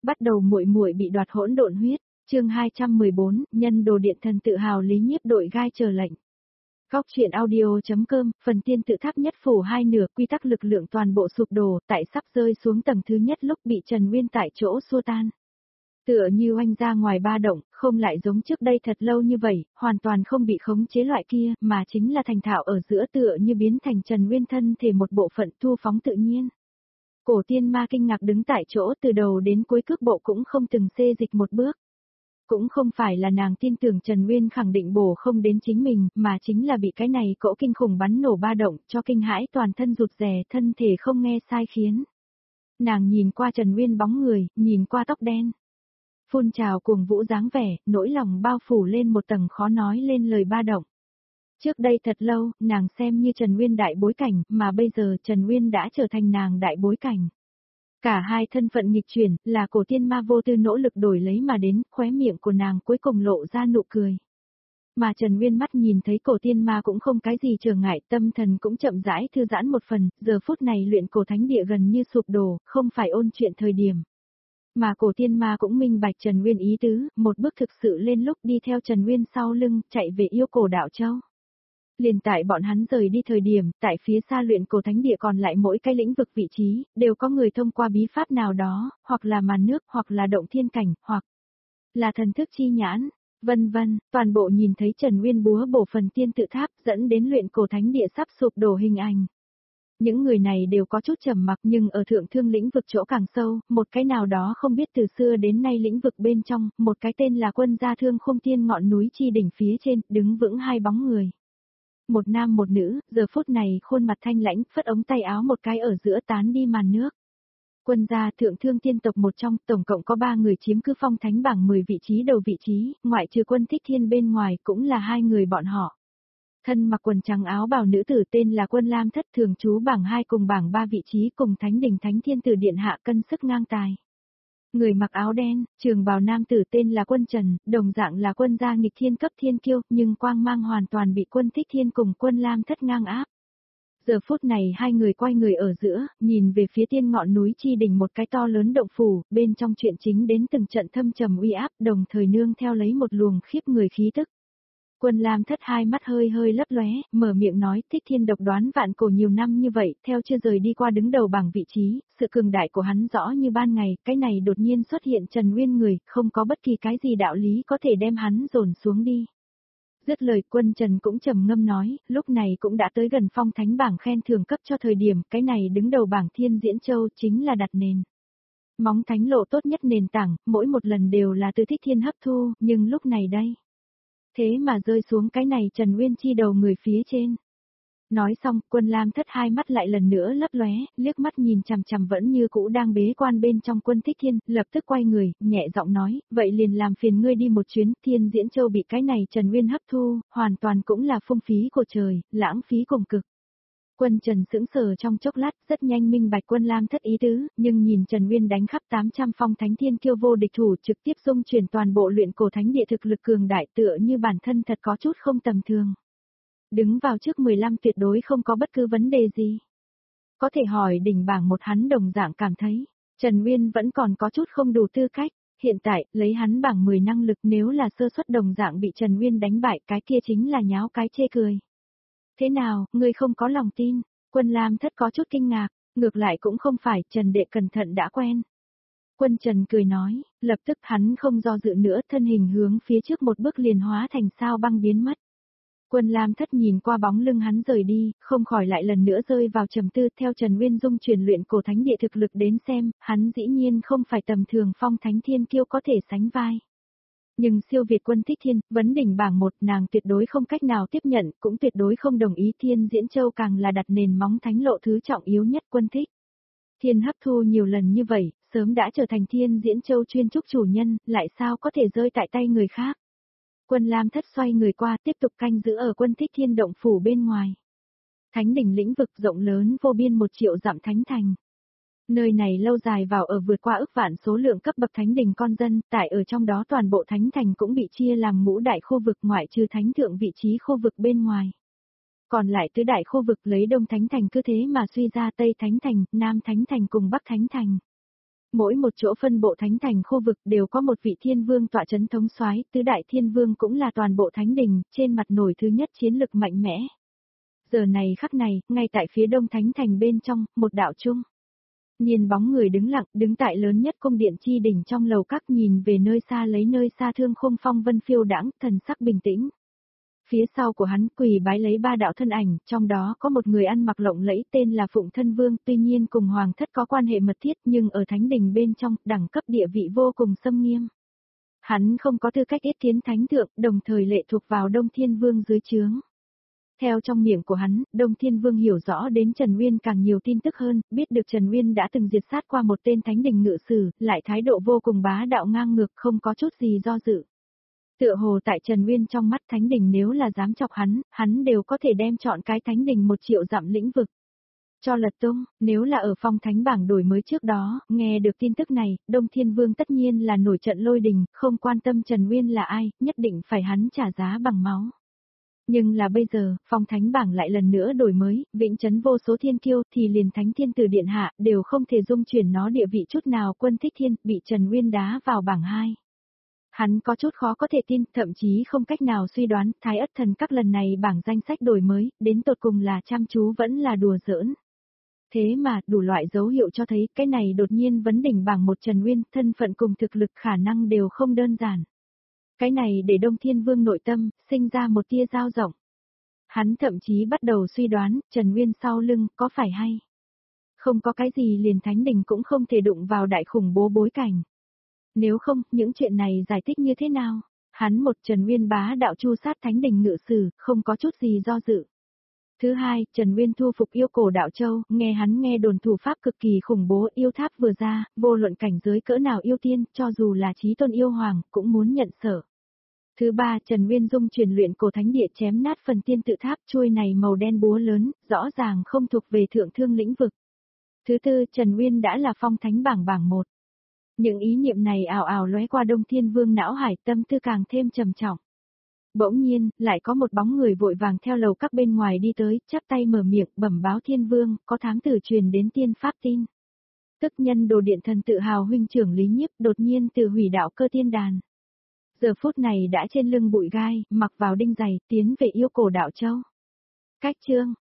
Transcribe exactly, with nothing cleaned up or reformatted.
Bắt đầu muội muội bị đoạt hỗn độn huyết, chương hai trăm mười bốn, nhân đồ điện thần tự hào lý nhiếp đội gai chờ lệnh. Góc truyện audio.com, phần tiên tự tháp nhất phủ hai nửa, quy tắc lực lượng toàn bộ sụp đổ, tại sắp rơi xuống tầng thứ nhất lúc bị Trần Nguyên tại chỗ xua tan. Tựa như oanh ra ngoài ba động, không lại giống trước đây thật lâu như vậy, hoàn toàn không bị khống chế loại kia, mà chính là thành thạo ở giữa tựa như biến thành Trần Nguyên thân thể một bộ phận thu phóng tự nhiên. Cổ tiên ma kinh ngạc đứng tại chỗ từ đầu đến cuối cước bộ cũng không từng xê dịch một bước. Cũng không phải là nàng tin tưởng Trần Nguyên khẳng định bổ không đến chính mình, mà chính là bị cái này cỗ kinh khủng bắn nổ ba động cho kinh hãi toàn thân rụt rè, thân thể không nghe sai khiến. Nàng nhìn qua Trần Nguyên bóng người, nhìn qua tóc đen. Phun trào cuồng vũ dáng vẻ, nỗi lòng bao phủ lên một tầng khó nói lên lời ba động. Trước đây thật lâu, nàng xem như Trần Nguyên đại bối cảnh, mà bây giờ Trần Nguyên đã trở thành nàng đại bối cảnh. Cả hai thân phận nghịch chuyển, là cổ tiên ma vô tư nỗ lực đổi lấy mà đến, khóe miệng của nàng cuối cùng lộ ra nụ cười. Mà Trần Nguyên mắt nhìn thấy cổ tiên ma cũng không cái gì trở ngại, tâm thần cũng chậm rãi thư giãn một phần, giờ phút này luyện cổ thánh địa gần như sụp đổ, không phải ôn chuyện thời điểm. Mà cổ tiên ma cũng minh bạch Trần Nguyên ý tứ, một bước thực sự lên lúc đi theo Trần Nguyên sau lưng, chạy về yêu cổ đạo châu. Liền tại bọn hắn rời đi thời điểm, tại phía xa luyện cổ thánh địa còn lại mỗi cái lĩnh vực vị trí, đều có người thông qua bí pháp nào đó, hoặc là màn nước, hoặc là động thiên cảnh, hoặc là thần thức chi nhãn, vân vân, toàn bộ nhìn thấy Trần Nguyên búa bổ phần tiên tự tháp dẫn đến luyện cổ thánh địa sắp sụp đổ hình ảnh. Những người này đều có chút trầm mặc nhưng ở thượng thương lĩnh vực chỗ càng sâu, một cái nào đó không biết từ xưa đến nay lĩnh vực bên trong, một cái tên là quân gia thương khung tiên ngọn núi chi đỉnh phía trên, đứng vững hai bóng người. Một nam một nữ, giờ phút này khuôn mặt thanh lãnh, phất ống tay áo một cái ở giữa tán đi màn nước. Quân gia thượng thương tiên tộc một trong, tổng cộng có ba người chiếm cứ phong thánh bảng mười vị trí đầu vị trí, ngoại trừ quân thích thiên bên ngoài cũng là hai người bọn họ. Thân mặc quần trắng áo bào nữ tử tên là quân lam thất thường trú bảng hai cùng bảng ba vị trí cùng thánh đỉnh thánh thiên tử điện hạ cân sức ngang tài. Người mặc áo đen, trường bào nam tử tên là quân trần, đồng dạng là quân gia nghịch thiên cấp thiên kiêu, nhưng quang mang hoàn toàn bị quân thích thiên cùng quân lam thất ngang áp. Giờ phút này hai người quay người ở giữa, nhìn về phía tiên ngọn núi chi đỉnh một cái to lớn động phủ, bên trong chuyện chính đến từng trận thâm trầm uy áp, đồng thời nương theo lấy một luồng khiếp người khí tức. Quân Lam thất hai mắt hơi hơi lấp lóe, mở miệng nói Thích Thiên độc đoán vạn cổ nhiều năm như vậy, theo chưa rời đi qua đứng đầu bảng vị trí, sự cường đại của hắn rõ như ban ngày, cái này đột nhiên xuất hiện Trần Nguyên người, không có bất kỳ cái gì đạo lý có thể đem hắn dồn xuống đi. Dứt lời quân Trần cũng trầm ngâm nói, lúc này cũng đã tới gần phong thánh bảng khen thưởng cấp cho thời điểm, cái này đứng đầu bảng Thiên Diễn Châu chính là đặt nền. Móng thánh lộ tốt nhất nền tảng, mỗi một lần đều là từ Thích Thiên hấp thu, nhưng lúc này đây. Thế mà rơi xuống cái này Trần Nguyên chi đầu người phía trên. Nói xong, quân Lam thất hai mắt lại lần nữa lấp lóe, liếc mắt nhìn chằm chằm vẫn như cũ đang bế quan bên trong quân Thích Thiên, lập tức quay người, nhẹ giọng nói, vậy liền làm phiền ngươi đi một chuyến, Thiên Diễn Châu bị cái này Trần Nguyên hấp thu, hoàn toàn cũng là phung phí của trời, lãng phí cùng cực. Quân Trần sững sờ trong chốc lát, rất nhanh minh bạch quân Lam thất ý tứ, nhưng nhìn Trần Nguyên đánh khắp tám trăm phong thánh thiên kiêu vô địch thủ trực tiếp dung chuyển toàn bộ luyện cổ thánh địa thực lực cường đại tựa như bản thân thật có chút không tầm thường. Đứng vào trước mười lăm tuyệt đối không có bất cứ vấn đề gì. Có thể hỏi đỉnh bảng một hắn đồng dạng cảm thấy, Trần Nguyên vẫn còn có chút không đủ tư cách, hiện tại, lấy hắn bảng mười năng lực nếu là sơ suất đồng dạng bị Trần Nguyên đánh bại cái kia chính là nháo cái chê cười. Thế nào, ngươi không có lòng tin, quân Lam thất có chút kinh ngạc, ngược lại cũng không phải, Trần đệ cẩn thận đã quen. Quân Trần cười nói, lập tức hắn không do dự nữa thân hình hướng phía trước một bước liền hóa thành sao băng biến mất. Quân Lam thất nhìn qua bóng lưng hắn rời đi, không khỏi lại lần nữa rơi vào trầm tư theo Trần Nguyên Dung truyền luyện cổ thánh địa thực lực đến xem, hắn dĩ nhiên không phải tầm thường phong thánh thiên kiêu có thể sánh vai. Nhưng siêu việt quân Thích Thiên, vấn đỉnh bảng một nàng tuyệt đối không cách nào tiếp nhận, cũng tuyệt đối không đồng ý Thiên Diễn Châu càng là đặt nền móng thánh lộ thứ trọng yếu nhất quân thích. Thiên hấp thu nhiều lần như vậy, sớm đã trở thành Thiên Diễn Châu chuyên trúc chủ nhân, lại sao có thể rơi tại tay người khác. Quân Lam thất xoay người qua tiếp tục canh giữ ở quân Thích Thiên động phủ bên ngoài. Thánh đỉnh lĩnh vực rộng lớn vô biên một triệu dặm thánh thành. Nơi này lâu dài vào ở vượt qua ức vạn số lượng cấp bậc thánh đỉnh con dân, tại ở trong đó toàn bộ thánh thành cũng bị chia làm ngũ đại khu vực ngoại trừ thánh thượng vị trí khu vực bên ngoài. Còn lại tứ đại khu vực lấy Đông Thánh Thành cứ thế mà suy ra Tây Thánh Thành, Nam Thánh Thành cùng Bắc Thánh Thành. Mỗi một chỗ phân bộ thánh thành khu vực đều có một vị thiên vương tọa chấn thống soái, tứ đại thiên vương cũng là toàn bộ thánh đình, trên mặt nổi thứ nhất chiến lực mạnh mẽ. Giờ này khắc này, ngay tại phía đông thánh thành bên trong, một đạo trung niên bóng người đứng lặng, đứng tại lớn nhất cung điện chi đỉnh trong lầu các, nhìn về nơi xa, lấy nơi xa thương khung phong vân phiêu đãng, thần sắc bình tĩnh. Phía sau của hắn quỳ bái lấy ba đạo thân ảnh, trong đó có một người ăn mặc lộng lẫy tên là Phụng Thân Vương, tuy nhiên cùng hoàng thất có quan hệ mật thiết, nhưng ở thánh đình bên trong, đẳng cấp địa vị vô cùng xâm nghiêm. Hắn không có tư cách yết kiến thánh thượng, đồng thời lệ thuộc vào Đông Thiên Vương dưới trướng. Theo trong miệng của hắn, Đông Thiên Vương hiểu rõ đến Trần Uyên càng nhiều tin tức hơn, biết được Trần Uyên đã từng diệt sát qua một tên thánh đình ngự sử, lại thái độ vô cùng bá đạo ngang ngược, không có chút gì do dự. Tựa hồ tại Trần Uyên trong mắt thánh đình nếu là dám chọc hắn, hắn đều có thể đem chọn cái thánh đình một triệu dặm lĩnh vực. Cho lật tung, nếu là ở phong thánh bảng đổi mới trước đó, nghe được tin tức này, Đông Thiên Vương tất nhiên là nổi trận lôi đình, không quan tâm Trần Uyên là ai, nhất định phải hắn trả giá bằng máu. Nhưng là bây giờ, phong thánh bảng lại lần nữa đổi mới, vĩnh trấn vô số thiên kiêu, thì liền thánh thiên tử điện hạ, đều không thể dung chuyển nó địa vị chút nào. Quân Thích Thiên, bị Trần Uyên đá vào bảng hai. Hắn có chút khó có thể tin, thậm chí không cách nào suy đoán, Thái Ất Thần Các lần này bảng danh sách đổi mới, đến tột cùng là chăm chú vẫn là đùa giỡn. Thế mà, đủ loại dấu hiệu cho thấy, cái này đột nhiên vấn đỉnh bảng một Trần Uyên, thân phận cùng thực lực khả năng đều không đơn giản. Cái này để Đông Thiên Vương nội tâm, sinh ra một tia dao rộng. Hắn thậm chí bắt đầu suy đoán, Trần Uyên sau lưng, có phải hay? Không có cái gì liền thánh đình cũng không thể đụng vào đại khủng bố bối cảnh. Nếu không, những chuyện này giải thích như thế nào? Hắn một Trần Uyên bá đạo chu sát thánh đình ngự sử, không có chút gì do dự. Thứ hai, Trần Uyên thu phục yêu cổ đạo châu, nghe hắn nghe đồn thủ pháp cực kỳ khủng bố, yêu tháp vừa ra, vô luận cảnh giới cỡ nào yêu tiên, cho dù là chí tôn yêu hoàng, cũng muốn nhận sở. Thứ ba, Trần Uyên dung truyền luyện cổ thánh địa chém nát phần tiên tự tháp, chuôi này màu đen búa lớn, rõ ràng không thuộc về thượng thương lĩnh vực. Thứ tư, Trần Uyên đã là phong thánh bảng bảng một. Những ý niệm này ảo ảo lóe qua Đông Thiên Vương não hải, tâm tư càng thêm trầm trọng. Bỗng nhiên, lại có một bóng người vội vàng theo lầu các bên ngoài đi tới, chắp tay mở miệng, bẩm báo Thiên Vương, có thám tử truyền đến tiên pháp tin. Tức nhân đồ điện thần tự hào huynh trưởng Lý Nhiếp đột nhiên từ hủy đạo cơ tiên đàn. Giờ phút này đã trên lưng bụi gai, mặc vào đinh giày, tiến về yêu cổ đạo châu. Cách chương